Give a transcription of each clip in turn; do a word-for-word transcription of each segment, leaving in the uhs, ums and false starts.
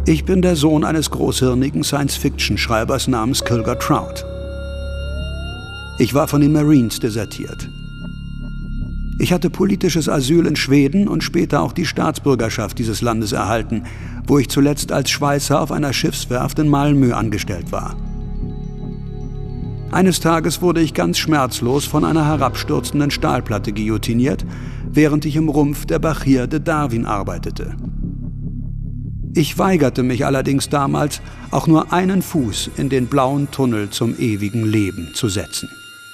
Ich bin der Sohn eines großhirnigen Science-Fiction-Schreibers namens Kilger Trout. Ich war von den Marines desertiert. Ich hatte politisches Asyl in Schweden und später auch die Staatsbürgerschaft dieses Landes erhalten, wo ich zuletzt als Schweißer auf einer Schiffswerft in Malmö angestellt war. Eines Tages wurde ich ganz schmerzlos von einer herabstürzenden Stahlplatte guillotiniert, während ich im Rumpf der Bahia de Darwin arbeitete. Ich weigerte mich allerdings damals, auch nur einen Fuß in den blauen Tunnel zum ewigen Leben zu setzen.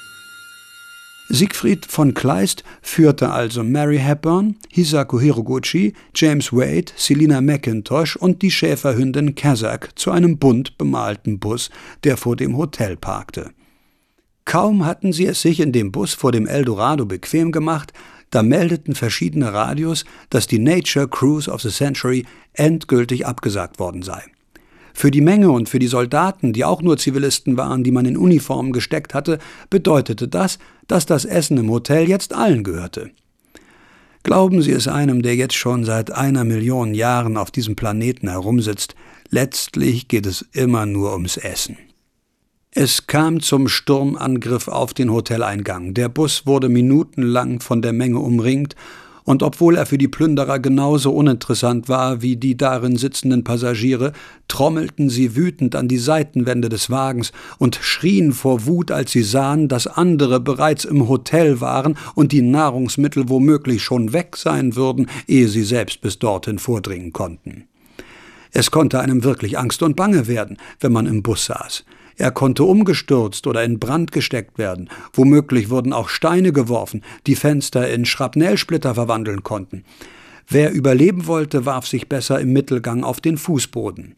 Siegfried von Kleist führte also Mary Hepburn, Hisako Hiroguchi, James Wade, Selina McIntosh und die Schäferhündin Kazak zu einem bunt bemalten Bus, der vor dem Hotel parkte. Kaum hatten sie es sich in dem Bus vor dem Eldorado bequem gemacht, da meldeten verschiedene Radios, dass die Nature Cruise of the Century endgültig abgesagt worden sei. Für die Menge und für die Soldaten, die auch nur Zivilisten waren, die man in Uniformen gesteckt hatte, bedeutete das, dass das Essen im Hotel jetzt allen gehörte. Glauben Sie es einem, der jetzt schon seit einer Million Jahren auf diesem Planeten herumsitzt, letztlich geht es immer nur ums Essen. Es kam zum Sturmangriff auf den Hoteleingang. Der Bus wurde minutenlang von der Menge umringt, und obwohl er für die Plünderer genauso uninteressant war wie die darin sitzenden Passagiere, trommelten sie wütend an die Seitenwände des Wagens und schrien vor Wut, als sie sahen, dass andere bereits im Hotel waren und die Nahrungsmittel womöglich schon weg sein würden, ehe sie selbst bis dorthin vordringen konnten. Es konnte einem wirklich Angst und Bange werden, wenn man im Bus saß. Er konnte umgestürzt oder in Brand gesteckt werden. Womöglich wurden auch Steine geworfen, die Fenster in Schrapnellsplitter verwandeln konnten. Wer überleben wollte, warf sich besser im Mittelgang auf den Fußboden.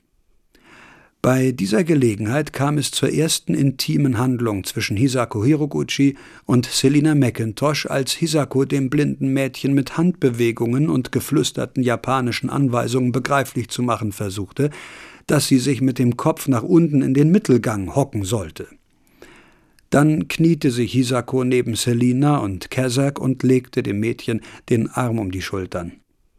Bei dieser Gelegenheit kam es zur ersten intimen Handlung zwischen Hisako Hiroguchi und Selina McIntosh, als Hisako dem blinden Mädchen mit Handbewegungen und geflüsterten japanischen Anweisungen begreiflich zu machen versuchte, dass sie sich mit dem Kopf nach unten in den Mittelgang hocken sollte. Dann kniete sich Hisako neben Selina und Kazak und legte dem Mädchen den Arm um die Schultern.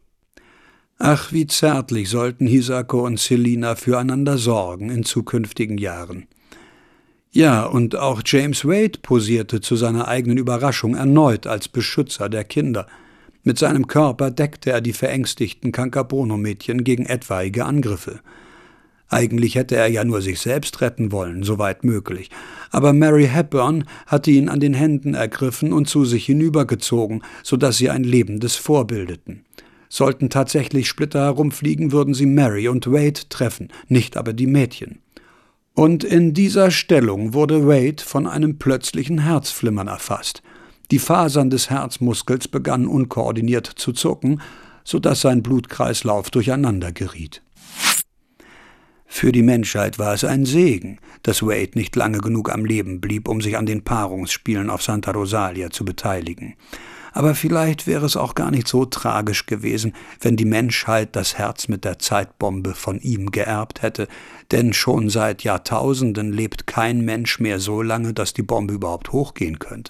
Ach, wie zärtlich sollten Hisako und Selina füreinander sorgen in zukünftigen Jahren. Ja, und auch James Wade posierte zu seiner eigenen Überraschung erneut als Beschützer der Kinder. Mit seinem Körper deckte er die verängstigten Kankabono-Mädchen gegen etwaige Angriffe. Eigentlich hätte er ja nur sich selbst retten wollen, soweit möglich. Aber Mary Hepburn hatte ihn an den Händen ergriffen und zu sich hinübergezogen, sodass sie ein lebendes vorbildeten. Sollten tatsächlich Splitter herumfliegen, würden sie Mary und Wade treffen, nicht aber die Mädchen. Und in dieser Stellung wurde Wade von einem plötzlichen Herzflimmern erfasst. Die Fasern des Herzmuskels begannen unkoordiniert zu zucken, sodass sein Blutkreislauf durcheinander geriet. Für die Menschheit war es ein Segen, dass Wade nicht lange genug am Leben blieb, um sich an den Paarungsspielen auf Santa Rosalia zu beteiligen. Aber vielleicht wäre es auch gar nicht so tragisch gewesen, wenn die Menschheit das Herz mit der Zeitbombe von ihm geerbt hätte, denn schon seit Jahrtausenden lebt kein Mensch mehr so lange, dass die Bombe überhaupt hochgehen könnte.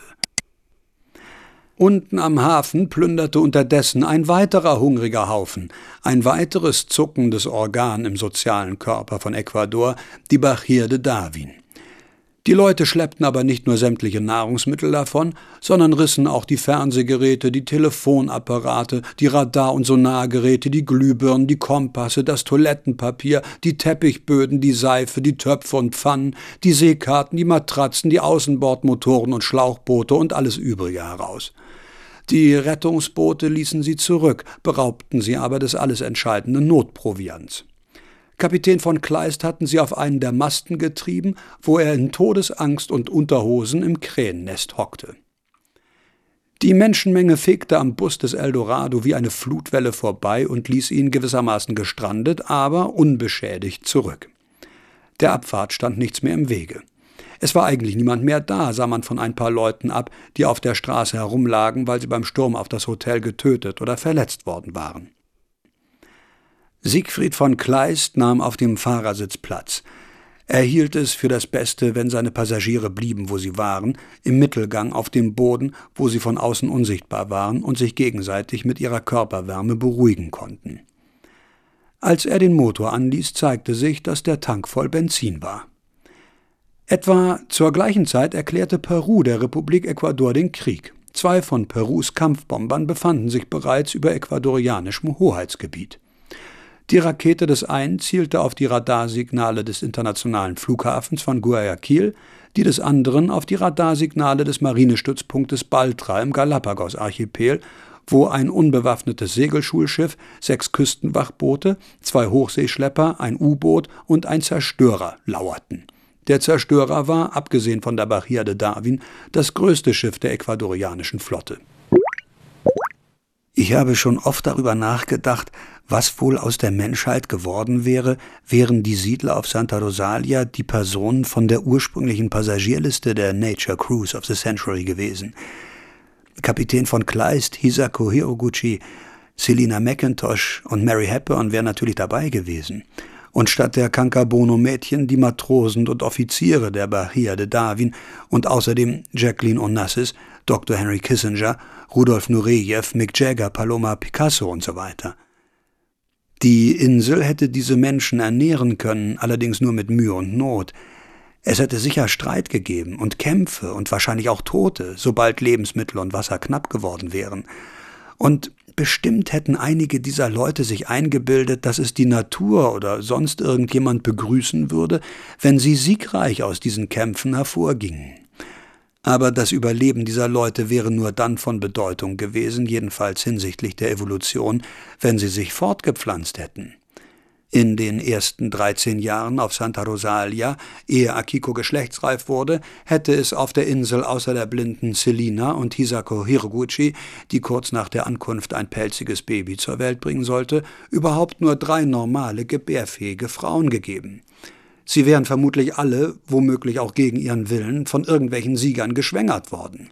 Unten am Hafen plünderte unterdessen ein weiterer hungriger Haufen, ein weiteres zuckendes Organ im sozialen Körper von Ecuador, die Bahia de Darwin. Die Leute schleppten aber nicht nur sämtliche Nahrungsmittel davon, sondern rissen auch die Fernsehgeräte, die Telefonapparate, die Radar- und Sonargeräte, die Glühbirnen, die Kompasse, das Toilettenpapier, die Teppichböden, die Seife, die Töpfe und Pfannen, die Seekarten, die Matratzen, die Außenbordmotoren und Schlauchboote und alles Übrige heraus. Die Rettungsboote ließen sie zurück, beraubten sie aber des alles entscheidenden Notproviants. Kapitän von Kleist hatten sie auf einen der Masten getrieben, wo er in Todesangst und Unterhosen im Krähennest hockte. Die Menschenmenge fegte am Bus des Eldorado wie eine Flutwelle vorbei und ließ ihn gewissermaßen gestrandet, aber unbeschädigt zurück. Der Abfahrt stand nichts mehr im Wege. Es war eigentlich niemand mehr da, sah man von ein paar Leuten ab, die auf der Straße herumlagen, weil sie beim Sturm auf das Hotel getötet oder verletzt worden waren. Siegfried von Kleist nahm auf dem Fahrersitz Platz. Er hielt es für das Beste, wenn seine Passagiere blieben, wo sie waren, im Mittelgang auf dem Boden, wo sie von außen unsichtbar waren und sich gegenseitig mit ihrer Körperwärme beruhigen konnten. Als er den Motor anließ, zeigte sich, dass der Tank voll Benzin war. Etwa zur gleichen Zeit erklärte Peru der Republik Ecuador den Krieg. Zwei von Perus Kampfbombern befanden sich bereits über ecuadorianischem Hoheitsgebiet. Die Rakete des einen zielte auf die Radarsignale des internationalen Flughafens von Guayaquil, die des anderen auf die Radarsignale des Marinestützpunktes Baltra im Galapagos-Archipel, wo ein unbewaffnetes Segelschulschiff, sechs Küstenwachboote, zwei Hochseeschlepper, ein U-Boot und ein Zerstörer lauerten. Der Zerstörer war, abgesehen von der Bahía de Darwin, das größte Schiff der ecuadorianischen Flotte. Ich habe schon oft darüber nachgedacht, was wohl aus der Menschheit geworden wäre, wären die Siedler auf Santa Rosalia die Personen von der ursprünglichen Passagierliste der Nature Cruise of the Century gewesen. Kapitän von Kleist, Hisako Hiroguchi, Selina McIntosh und Mary Hepburn wären natürlich dabei gewesen. Und statt der Kankabono-Mädchen die Matrosen und Offiziere der Bahía de Darwin und außerdem Jacqueline Onassis, Doktor Henry Kissinger, Rudolf Nureyev, Mick Jagger, Paloma Picasso und so weiter. Die Insel hätte diese Menschen ernähren können, allerdings nur mit Mühe und Not. Es hätte sicher Streit gegeben und Kämpfe und wahrscheinlich auch Tote, sobald Lebensmittel und Wasser knapp geworden wären. Und bestimmt hätten einige dieser Leute sich eingebildet, dass es die Natur oder sonst irgendjemand begrüßen würde, wenn sie siegreich aus diesen Kämpfen hervorgingen. Aber das Überleben dieser Leute wäre nur dann von Bedeutung gewesen, jedenfalls hinsichtlich der Evolution, wenn sie sich fortgepflanzt hätten. In den ersten dreizehn Jahren auf Santa Rosalia, ehe Akiko geschlechtsreif wurde, hätte es auf der Insel außer der blinden Selina und Hisako Hiroguchi, die kurz nach der Ankunft ein pelziges Baby zur Welt bringen sollte, überhaupt nur drei normale, gebärfähige Frauen gegeben. Sie wären vermutlich alle, womöglich auch gegen ihren Willen, von irgendwelchen Siegern geschwängert worden.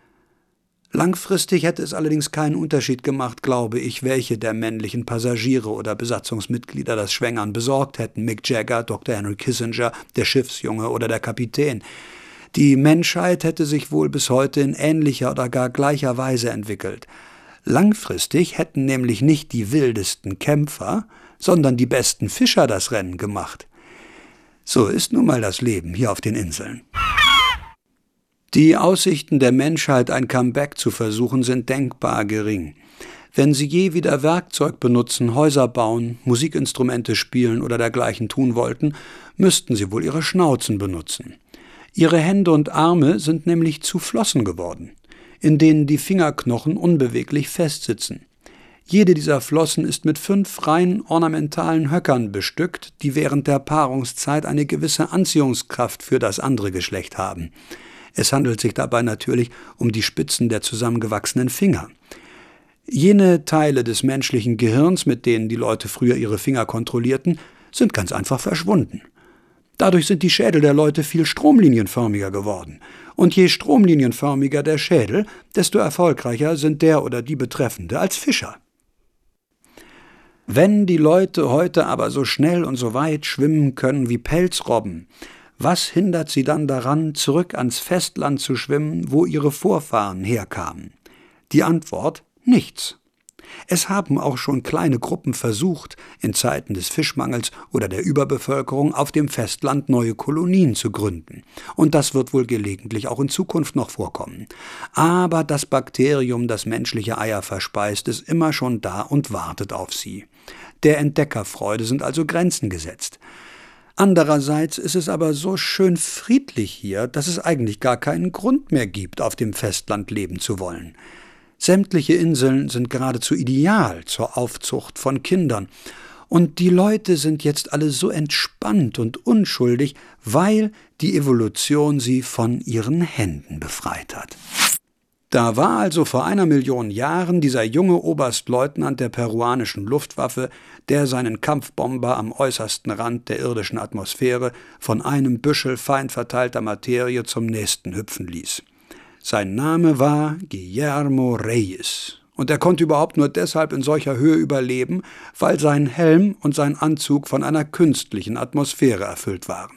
Langfristig hätte es allerdings keinen Unterschied gemacht, glaube ich, welche der männlichen Passagiere oder Besatzungsmitglieder das Schwängern besorgt hätten, Mick Jagger, Doktor Henry Kissinger, der Schiffsjunge oder der Kapitän. Die Menschheit hätte sich wohl bis heute in ähnlicher oder gar gleicher Weise entwickelt. Langfristig hätten nämlich nicht die wildesten Kämpfer, sondern die besten Fischer das Rennen gemacht. So ist nun mal das Leben hier auf den Inseln. Die Aussichten der Menschheit, ein Comeback zu versuchen, sind denkbar gering. Wenn sie je wieder Werkzeug benutzen, Häuser bauen, Musikinstrumente spielen oder dergleichen tun wollten, müssten sie wohl ihre Schnauzen benutzen. Ihre Hände und Arme sind nämlich zu Flossen geworden, in denen die Fingerknochen unbeweglich festsitzen. Jede dieser Flossen ist mit fünf rein ornamentalen Höckern bestückt, die während der Paarungszeit eine gewisse Anziehungskraft für das andere Geschlecht haben. Es handelt sich dabei natürlich um die Spitzen der zusammengewachsenen Finger. Jene Teile des menschlichen Gehirns, mit denen die Leute früher ihre Finger kontrollierten, sind ganz einfach verschwunden. Dadurch sind die Schädel der Leute viel stromlinienförmiger geworden. Und je stromlinienförmiger der Schädel, desto erfolgreicher sind der oder die Betreffende als Fischer. Wenn die Leute heute aber so schnell und so weit schwimmen können wie Pelzrobben, was hindert sie dann daran, zurück ans Festland zu schwimmen, wo ihre Vorfahren herkamen? Die Antwort: nichts. Es haben auch schon kleine Gruppen versucht, in Zeiten des Fischmangels oder der Überbevölkerung auf dem Festland neue Kolonien zu gründen. Und das wird wohl gelegentlich auch in Zukunft noch vorkommen. Aber das Bakterium, das menschliche Eier verspeist, ist immer schon da und wartet auf sie. Der Entdeckerfreude sind also Grenzen gesetzt. Andererseits ist es aber so schön friedlich hier, dass es eigentlich gar keinen Grund mehr gibt, auf dem Festland leben zu wollen. Sämtliche Inseln sind geradezu ideal zur Aufzucht von Kindern. Und die Leute sind jetzt alle so entspannt und unschuldig, weil die Evolution sie von ihren Händen befreit hat. Da war also vor einer Million Jahren dieser junge Oberstleutnant der peruanischen Luftwaffe, der seinen Kampfbomber am äußersten Rand der irdischen Atmosphäre von einem Büschel fein verteilter Materie zum nächsten hüpfen ließ. Sein Name war Guillermo Reyes, und er konnte überhaupt nur deshalb in solcher Höhe überleben, weil sein Helm und sein Anzug von einer künstlichen Atmosphäre erfüllt waren.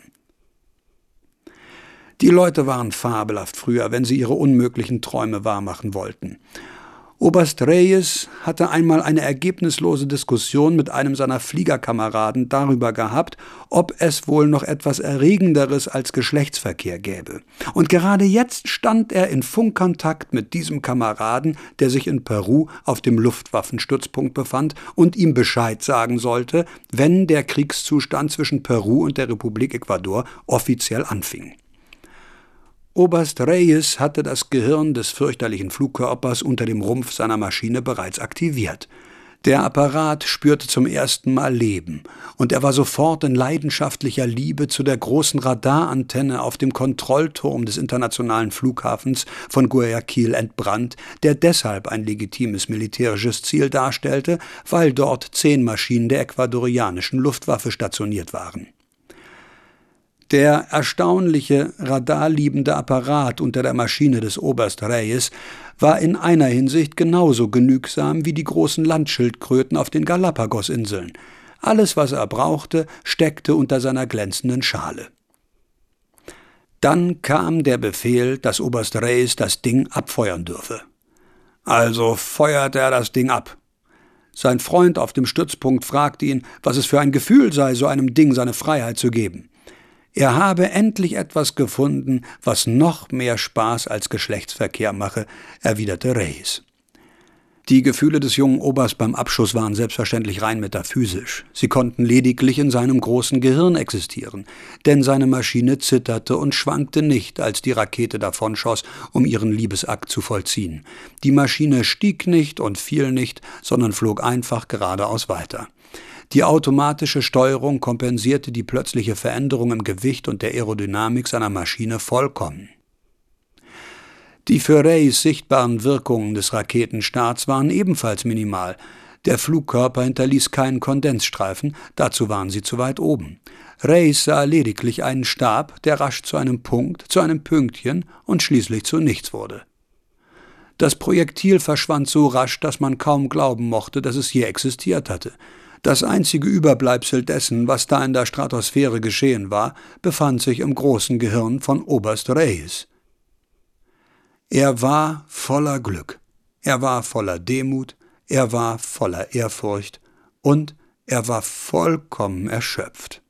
Die Leute waren fabelhaft früher, wenn sie ihre unmöglichen Träume wahrmachen wollten. Oberst Reyes hatte einmal eine ergebnislose Diskussion mit einem seiner Fliegerkameraden darüber gehabt, ob es wohl noch etwas Erregenderes als Geschlechtsverkehr gäbe. Und gerade jetzt stand er in Funkkontakt mit diesem Kameraden, der sich in Peru auf dem Luftwaffenstützpunkt befand und ihm Bescheid sagen sollte, wenn der Kriegszustand zwischen Peru und der Republik Ecuador offiziell anfing. Oberst Reyes hatte das Gehirn des fürchterlichen Flugkörpers unter dem Rumpf seiner Maschine bereits aktiviert. Der Apparat spürte zum ersten Mal Leben, und er war sofort in leidenschaftlicher Liebe zu der großen Radarantenne auf dem Kontrollturm des internationalen Flughafens von Guayaquil entbrannt, der deshalb ein legitimes militärisches Ziel darstellte, weil dort zehn Maschinen der ecuadorianischen Luftwaffe stationiert waren. Der erstaunliche, radarliebende Apparat unter der Maschine des Oberst Reyes war in einer Hinsicht genauso genügsam wie die großen Landschildkröten auf den Galapagosinseln. Alles, was er brauchte, steckte unter seiner glänzenden Schale. Dann kam der Befehl, dass Oberst Reyes das Ding abfeuern dürfe. Also feuerte er das Ding ab. Sein Freund auf dem Stützpunkt fragte ihn, was es für ein Gefühl sei, so einem Ding seine Freiheit zu geben. Er habe endlich etwas gefunden, was noch mehr Spaß als Geschlechtsverkehr mache, erwiderte Reyes. Die Gefühle des jungen Oberst beim Abschuss waren selbstverständlich rein metaphysisch. Sie konnten lediglich in seinem großen Gehirn existieren, denn seine Maschine zitterte und schwankte nicht, als die Rakete davonschoss, um ihren Liebesakt zu vollziehen. Die Maschine stieg nicht und fiel nicht, sondern flog einfach geradeaus weiter. Die automatische Steuerung kompensierte die plötzliche Veränderung im Gewicht und der Aerodynamik seiner Maschine vollkommen. Die für Reyes sichtbaren Wirkungen des Raketenstarts waren ebenfalls minimal. Der Flugkörper hinterließ keinen Kondensstreifen, dazu waren sie zu weit oben. Reyes sah lediglich einen Stab, der rasch zu einem Punkt, zu einem Pünktchen und schließlich zu nichts wurde. Das Projektil verschwand so rasch, dass man kaum glauben mochte, dass es je existiert hatte. Das einzige Überbleibsel dessen, was da in der Stratosphäre geschehen war, befand sich im großen Gehirn von Oberst Reyes. Er war voller Glück, er war voller Demut, er war voller Ehrfurcht und er war vollkommen erschöpft.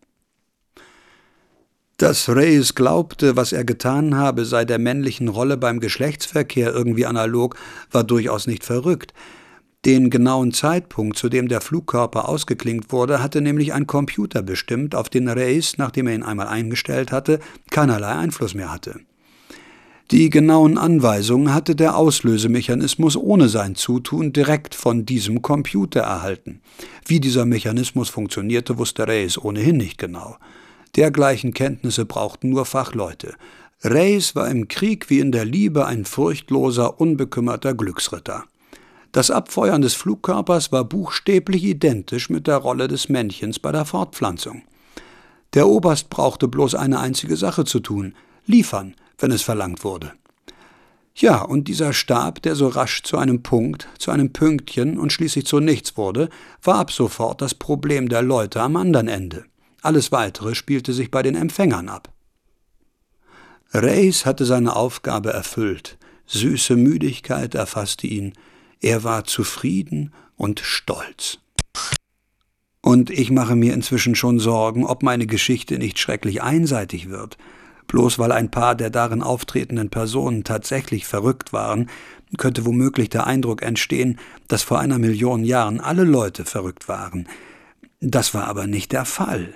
Dass Reyes glaubte, was er getan habe, sei der männlichen Rolle beim Geschlechtsverkehr irgendwie analog, war durchaus nicht verrückt. Den genauen Zeitpunkt, zu dem der Flugkörper ausgeklinkt wurde, hatte nämlich ein Computer bestimmt, auf den Reyes, nachdem er ihn einmal eingestellt hatte, keinerlei Einfluss mehr hatte. Die genauen Anweisungen hatte der Auslösemechanismus ohne sein Zutun direkt von diesem Computer erhalten. Wie dieser Mechanismus funktionierte, wusste Reyes ohnehin nicht genau. Dergleichen Kenntnisse brauchten nur Fachleute. Reyes war im Krieg wie in der Liebe ein furchtloser, unbekümmerter Glücksritter. Das Abfeuern des Flugkörpers war buchstäblich identisch mit der Rolle des Männchens bei der Fortpflanzung. Der Oberst brauchte bloß eine einzige Sache zu tun: liefern, wenn es verlangt wurde. Ja, und dieser Stab, der so rasch zu einem Punkt, zu einem Pünktchen und schließlich zu nichts wurde, war ab sofort das Problem der Leute am anderen Ende. Alles Weitere spielte sich bei den Empfängern ab. Reyes hatte seine Aufgabe erfüllt. Süße Müdigkeit erfasste ihn. Er war zufrieden und stolz. Und ich mache mir inzwischen schon Sorgen, ob meine Geschichte nicht schrecklich einseitig wird. Bloß weil ein paar der darin auftretenden Personen tatsächlich verrückt waren, könnte womöglich der Eindruck entstehen, dass vor einer Million Jahren alle Leute verrückt waren. Das war aber nicht der Fall.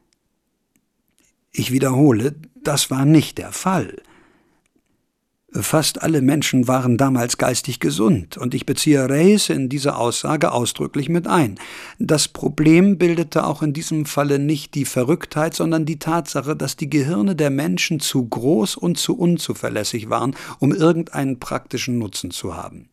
Ich wiederhole, das war nicht der Fall. Fast alle Menschen waren damals geistig gesund, und ich beziehe Reyes in diese Aussage ausdrücklich mit ein. Das Problem bildete auch in diesem Falle nicht die Verrücktheit, sondern die Tatsache, dass die Gehirne der Menschen zu groß und zu unzuverlässig waren, um irgendeinen praktischen Nutzen zu haben.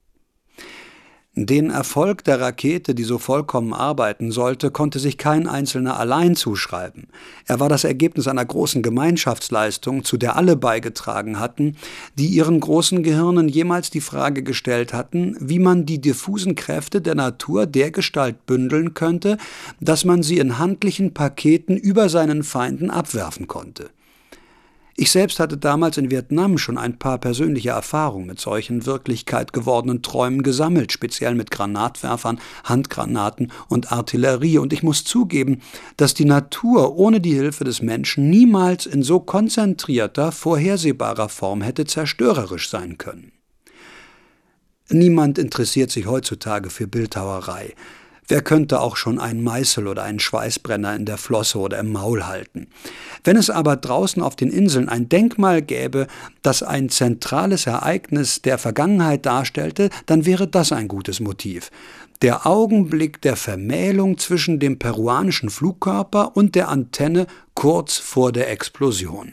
Den Erfolg der Rakete, die so vollkommen arbeiten sollte, konnte sich kein Einzelner allein zuschreiben. Er war das Ergebnis einer großen Gemeinschaftsleistung, zu der alle beigetragen hatten, die ihren großen Gehirnen jemals die Frage gestellt hatten, wie man die diffusen Kräfte der Natur dergestalt bündeln könnte, dass man sie in handlichen Paketen über seinen Feinden abwerfen konnte. Ich selbst hatte damals in Vietnam schon ein paar persönliche Erfahrungen mit solchen Wirklichkeit gewordenen Träumen gesammelt, speziell mit Granatwerfern, Handgranaten und Artillerie. Und ich muss zugeben, dass die Natur ohne die Hilfe des Menschen niemals in so konzentrierter, vorhersehbarer Form hätte zerstörerisch sein können. Niemand interessiert sich heutzutage für Bildhauerei. Wer könnte auch schon einen Meißel oder einen Schweißbrenner in der Flosse oder im Maul halten? Wenn es aber draußen auf den Inseln ein Denkmal gäbe, das ein zentrales Ereignis der Vergangenheit darstellte, dann wäre das ein gutes Motiv. Der Augenblick der Vermählung zwischen dem peruanischen Flugkörper und der Antenne kurz vor der Explosion.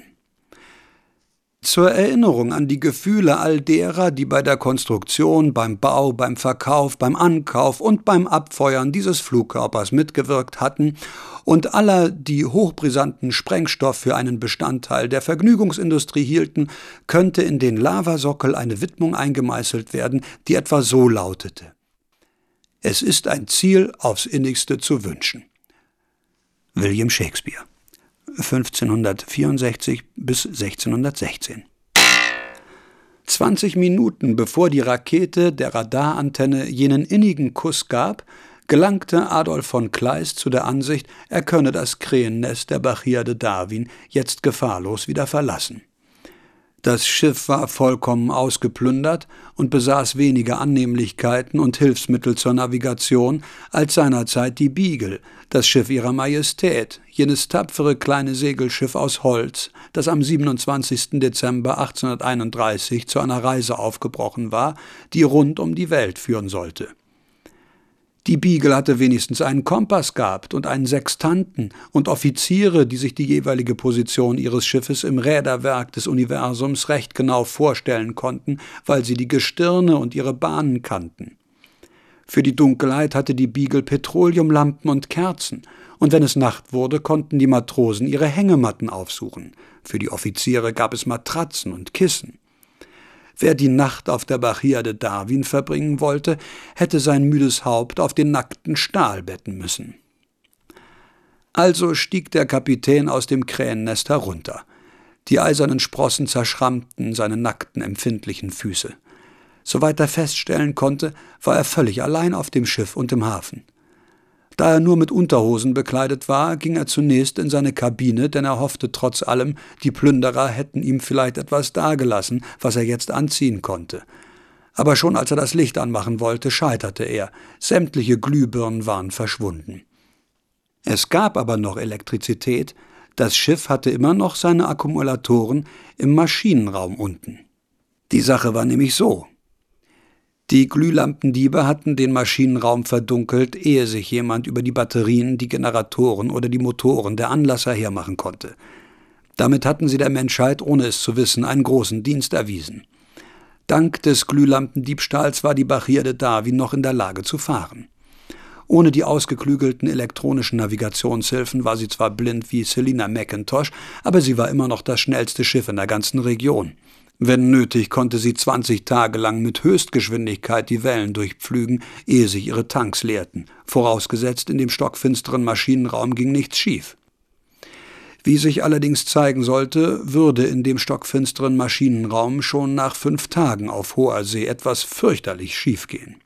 Zur Erinnerung an die Gefühle all derer, die bei der Konstruktion, beim Bau, beim Verkauf, beim Ankauf und beim Abfeuern dieses Flugkörpers mitgewirkt hatten und aller, die hochbrisanten Sprengstoff für einen Bestandteil der Vergnügungsindustrie hielten, könnte in den Lavasockel eine Widmung eingemeißelt werden, die etwa so lautete: Es ist ein Ziel aufs Innigste zu wünschen. William Shakespeare, fünfzehnhundertvierundsechzig bis sechzehnhundertsechzehn. Zwanzig Minuten bevor die Rakete der Radarantenne jenen innigen Kuss gab, gelangte Adolf von Kleist zu der Ansicht, er könne das Krähennest der Bahia de Darwin jetzt gefahrlos wieder verlassen. Das Schiff war vollkommen ausgeplündert und besaß weniger Annehmlichkeiten und Hilfsmittel zur Navigation als seinerzeit die Beagle, das Schiff ihrer Majestät, jenes tapfere kleine Segelschiff aus Holz, das am siebenundzwanzigsten Dezember achtzehnhunderteinunddreißig zu einer Reise aufgebrochen war, die rund um die Welt führen sollte. Die Beagle hatte wenigstens einen Kompass gehabt und einen Sextanten und Offiziere, die sich die jeweilige Position ihres Schiffes im Räderwerk des Universums recht genau vorstellen konnten, weil sie die Gestirne und ihre Bahnen kannten. Für die Dunkelheit hatte die Beagle Petroleumlampen und Kerzen, und wenn es Nacht wurde, konnten die Matrosen ihre Hängematten aufsuchen. Für die Offiziere gab es Matratzen und Kissen. Wer die Nacht auf der Bahia de Darwin verbringen wollte, hätte sein müdes Haupt auf den nackten Stahl betten müssen. Also stieg der Kapitän aus dem Krähennest herunter. Die eisernen Sprossen zerschrammten seine nackten, empfindlichen Füße. Soweit er feststellen konnte, war er völlig allein auf dem Schiff und im Hafen. Da er nur mit Unterhosen bekleidet war, ging er zunächst in seine Kabine, denn er hoffte trotz allem, die Plünderer hätten ihm vielleicht etwas dagelassen, was er jetzt anziehen konnte. Aber schon als er das Licht anmachen wollte, scheiterte er. Sämtliche Glühbirnen waren verschwunden. Es gab aber noch Elektrizität. Das Schiff hatte immer noch seine Akkumulatoren im Maschinenraum unten. Die Sache war nämlich so: Die Glühlampendiebe hatten den Maschinenraum verdunkelt, ehe sich jemand über die Batterien, die Generatoren oder die Motoren der Anlasser hermachen konnte. Damit hatten sie der Menschheit, ohne es zu wissen, einen großen Dienst erwiesen. Dank des Glühlampendiebstahls war die Bahia de Darwin noch in der Lage zu fahren. Ohne die ausgeklügelten elektronischen Navigationshilfen war sie zwar blind wie Selina McIntosh, aber sie war immer noch das schnellste Schiff in der ganzen Region. Wenn nötig, konnte sie zwanzig Tage lang mit Höchstgeschwindigkeit die Wellen durchpflügen, ehe sich ihre Tanks leerten. Vorausgesetzt, in dem stockfinsteren Maschinenraum ging nichts schief. Wie sich allerdings zeigen sollte, würde in dem stockfinsteren Maschinenraum schon nach fünf Tagen auf hoher See etwas fürchterlich schiefgehen.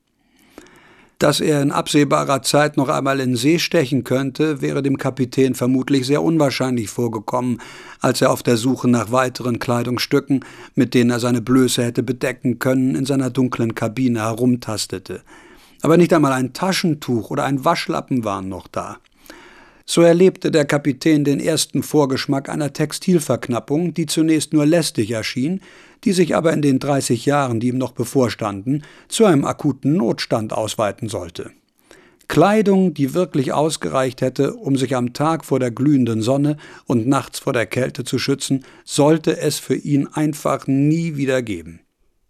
Dass er in absehbarer Zeit noch einmal in See stechen könnte, wäre dem Kapitän vermutlich sehr unwahrscheinlich vorgekommen, als er auf der Suche nach weiteren Kleidungsstücken, mit denen er seine Blöße hätte bedecken können, in seiner dunklen Kabine herumtastete. Aber nicht einmal ein Taschentuch oder ein Waschlappen waren noch da. So erlebte der Kapitän den ersten Vorgeschmack einer Textilverknappung, die zunächst nur lästig erschien, die sich aber in den dreißig Jahren, die ihm noch bevorstanden, zu einem akuten Notstand ausweiten sollte. Kleidung, die wirklich ausgereicht hätte, um sich am Tag vor der glühenden Sonne und nachts vor der Kälte zu schützen, sollte es für ihn einfach nie wieder geben.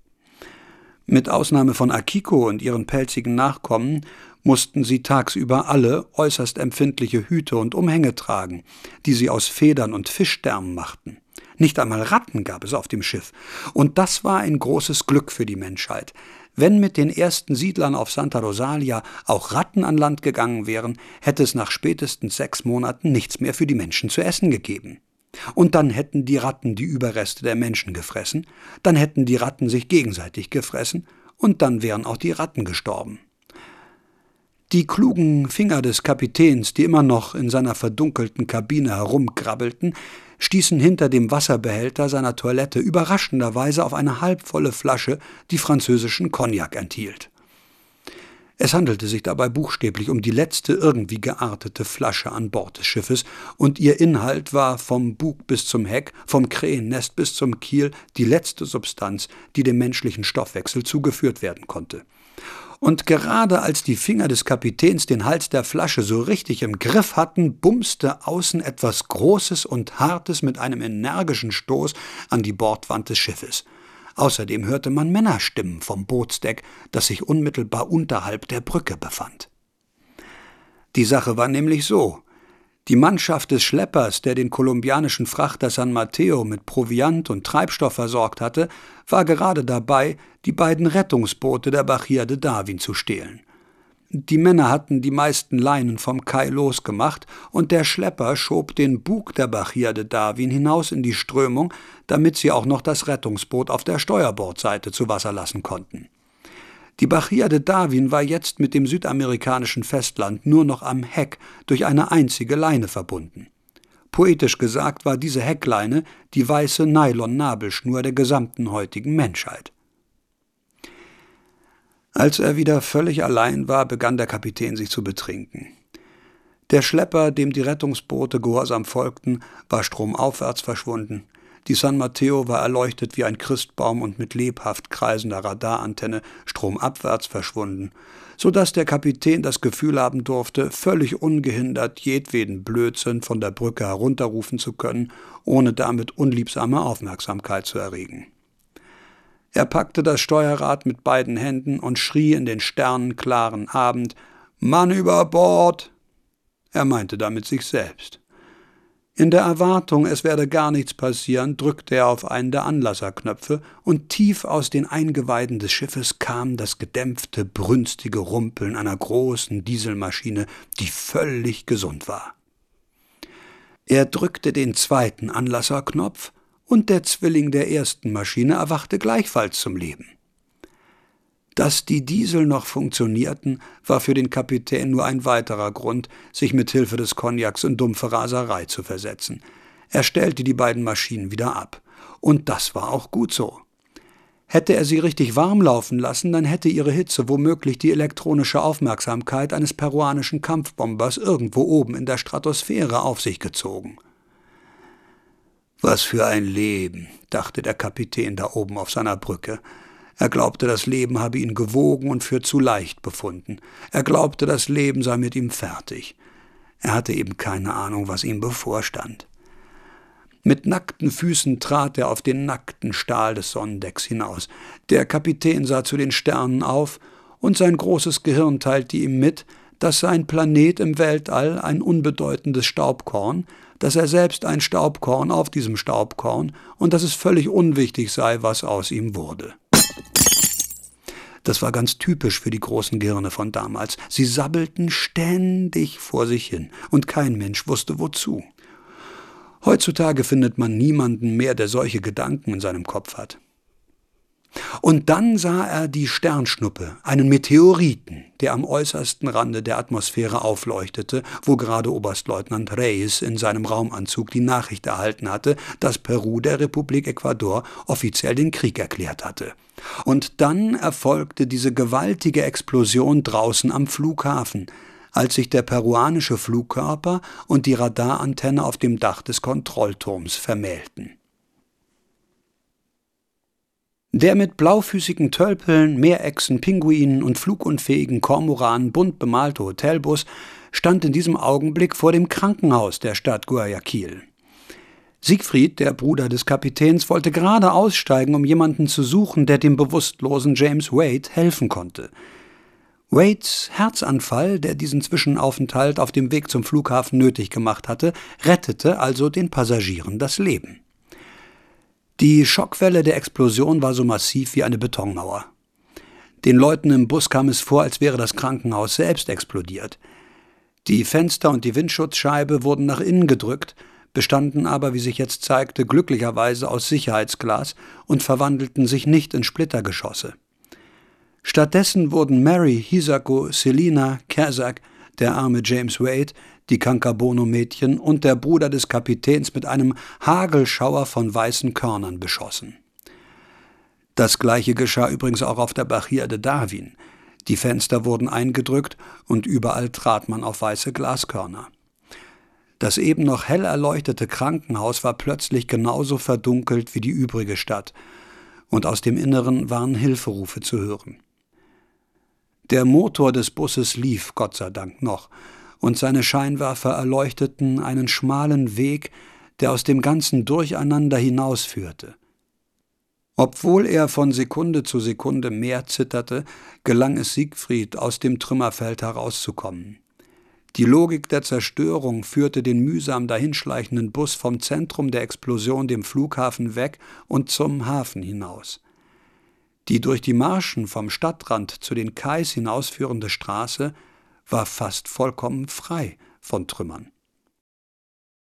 Mit Ausnahme von Akiko und ihren pelzigen Nachkommen mussten sie tagsüber alle äußerst empfindliche Hüte und Umhänge tragen, die sie aus Federn und Fischdärmen machten. Nicht einmal Ratten gab es auf dem Schiff. Und das war ein großes Glück für die Menschheit. Wenn mit den ersten Siedlern auf Santa Rosalia auch Ratten an Land gegangen wären, hätte es nach spätestens sechs Monaten nichts mehr für die Menschen zu essen gegeben. Und dann hätten die Ratten die Überreste der Menschen gefressen, dann hätten die Ratten sich gegenseitig gefressen, und dann wären auch die Ratten gestorben. Die klugen Finger des Kapitäns, die immer noch in seiner verdunkelten Kabine herumkrabbelten, stießen hinter dem Wasserbehälter seiner Toilette überraschenderweise auf eine halbvolle Flasche, die französischen Cognac enthielt. Es handelte sich dabei buchstäblich um die letzte irgendwie geartete Flasche an Bord des Schiffes, und ihr Inhalt war vom Bug bis zum Heck, vom Krähennest bis zum Kiel die letzte Substanz, die dem menschlichen Stoffwechsel zugeführt werden konnte. Und gerade als die Finger des Kapitäns den Hals der Flasche so richtig im Griff hatten, bumste außen etwas Großes und Hartes mit einem energischen Stoß an die Bordwand des Schiffes. Außerdem hörte man Männerstimmen vom Bootsdeck, das sich unmittelbar unterhalb der Brücke befand. Die Sache war nämlich so: Die Mannschaft des Schleppers, der den kolumbianischen Frachter San Mateo mit Proviant und Treibstoff versorgt hatte, war gerade dabei, die beiden Rettungsboote der Bahia de Darwin zu stehlen. Die Männer hatten die meisten Leinen vom Kai losgemacht, und der Schlepper schob den Bug der Bahia de Darwin hinaus in die Strömung, damit sie auch noch das Rettungsboot auf der Steuerbordseite zu Wasser lassen konnten. Die Bahia de Darwin war jetzt mit dem südamerikanischen Festland nur noch am Heck durch eine einzige Leine verbunden. Poetisch gesagt war diese Heckleine die weiße Nylon-Nabelschnur der gesamten heutigen Menschheit. Als er wieder völlig allein war, begann der Kapitän sich zu betrinken. Der Schlepper, dem die Rettungsboote gehorsam folgten, war stromaufwärts verschwunden. Die San Mateo war erleuchtet wie ein Christbaum und mit lebhaft kreisender Radarantenne stromabwärts verschwunden, so dass der Kapitän das Gefühl haben durfte, völlig ungehindert jedweden Blödsinn von der Brücke herunterrufen zu können, ohne damit unliebsame Aufmerksamkeit zu erregen. Er packte das Steuerrad mit beiden Händen und schrie in den sternenklaren Abend: »Mann über Bord!« Er meinte damit sich selbst. In der Erwartung, es werde gar nichts passieren, drückte er auf einen der Anlasserknöpfe, und tief aus den Eingeweiden des Schiffes kam das gedämpfte, brünstige Rumpeln einer großen Dieselmaschine, die völlig gesund war. Er drückte den zweiten Anlasserknopf, und der Zwilling der ersten Maschine erwachte gleichfalls zum Leben. Dass die Diesel noch funktionierten, war für den Kapitän nur ein weiterer Grund, sich mit Hilfe des Cognacs in dumpfe Raserei zu versetzen. Er stellte die beiden Maschinen wieder ab. Und das war auch gut so. Hätte er sie richtig warm laufen lassen, dann hätte ihre Hitze womöglich die elektronische Aufmerksamkeit eines peruanischen Kampfbombers irgendwo oben in der Stratosphäre auf sich gezogen. »Was für ein Leben«, dachte der Kapitän da oben auf seiner Brücke. Er glaubte, das Leben habe ihn gewogen und für zu leicht befunden. Er glaubte, das Leben sei mit ihm fertig. Er hatte eben keine Ahnung, was ihm bevorstand. Mit nackten Füßen trat er auf den nackten Stahl des Sonnendecks hinaus. Der Kapitän sah zu den Sternen auf, und sein großes Gehirn teilte ihm mit, dass sein Planet im Weltall ein unbedeutendes Staubkorn, dass er selbst ein Staubkorn auf diesem Staubkorn und dass es völlig unwichtig sei, was aus ihm wurde. Das war ganz typisch für die großen Gehirne von damals. Sie sabbelten ständig vor sich hin, und kein Mensch wusste wozu. Heutzutage findet man niemanden mehr, der solche Gedanken in seinem Kopf hat. Und dann sah er die Sternschnuppe, einen Meteoriten, der am äußersten Rande der Atmosphäre aufleuchtete, wo gerade Oberstleutnant Reyes in seinem Raumanzug die Nachricht erhalten hatte, dass Peru der Republik Ecuador offiziell den Krieg erklärt hatte. Und dann erfolgte diese gewaltige Explosion draußen am Flughafen, als sich der peruanische Flugkörper und die Radarantenne auf dem Dach des Kontrollturms vermählten. Der mit blaufüßigen Tölpeln, Meerechsen, Pinguinen und flugunfähigen Kormoranen bunt bemalte Hotelbus stand in diesem Augenblick vor dem Krankenhaus der Stadt Guayaquil. Siegfried, der Bruder des Kapitäns, wollte gerade aussteigen, um jemanden zu suchen, der dem bewusstlosen James Wade helfen konnte. Wades Herzanfall, der diesen Zwischenaufenthalt auf dem Weg zum Flughafen nötig gemacht hatte, rettete also den Passagieren das Leben. Die Schockwelle der Explosion war so massiv wie eine Betonmauer. Den Leuten im Bus kam es vor, als wäre das Krankenhaus selbst explodiert. Die Fenster und die Windschutzscheibe wurden nach innen gedrückt, bestanden aber, wie sich jetzt zeigte, glücklicherweise aus Sicherheitsglas und verwandelten sich nicht in Splittergeschosse. Stattdessen wurden Mary, Hisako, Selina, Kazak, der arme James Wade, die Kankabono-Mädchen und der Bruder des Kapitäns mit einem Hagelschauer von weißen Körnern beschossen. Das Gleiche geschah übrigens auch auf der Bahia de Darwin. Die Fenster wurden eingedrückt und überall trat man auf weiße Glaskörner. Das eben noch hell erleuchtete Krankenhaus war plötzlich genauso verdunkelt wie die übrige Stadt, und aus dem Inneren waren Hilferufe zu hören. Der Motor des Busses lief, Gott sei Dank, noch, und seine Scheinwerfer erleuchteten einen schmalen Weg, der aus dem ganzen Durcheinander hinausführte. Obwohl er von Sekunde zu Sekunde mehr zitterte, gelang es Siegfried, aus dem Trümmerfeld herauszukommen. Die Logik der Zerstörung führte den mühsam dahinschleichenden Bus vom Zentrum der Explosion, dem Flughafen, weg und zum Hafen hinaus. Die durch die Marschen vom Stadtrand zu den Kais hinausführende Straße war fast vollkommen frei von Trümmern.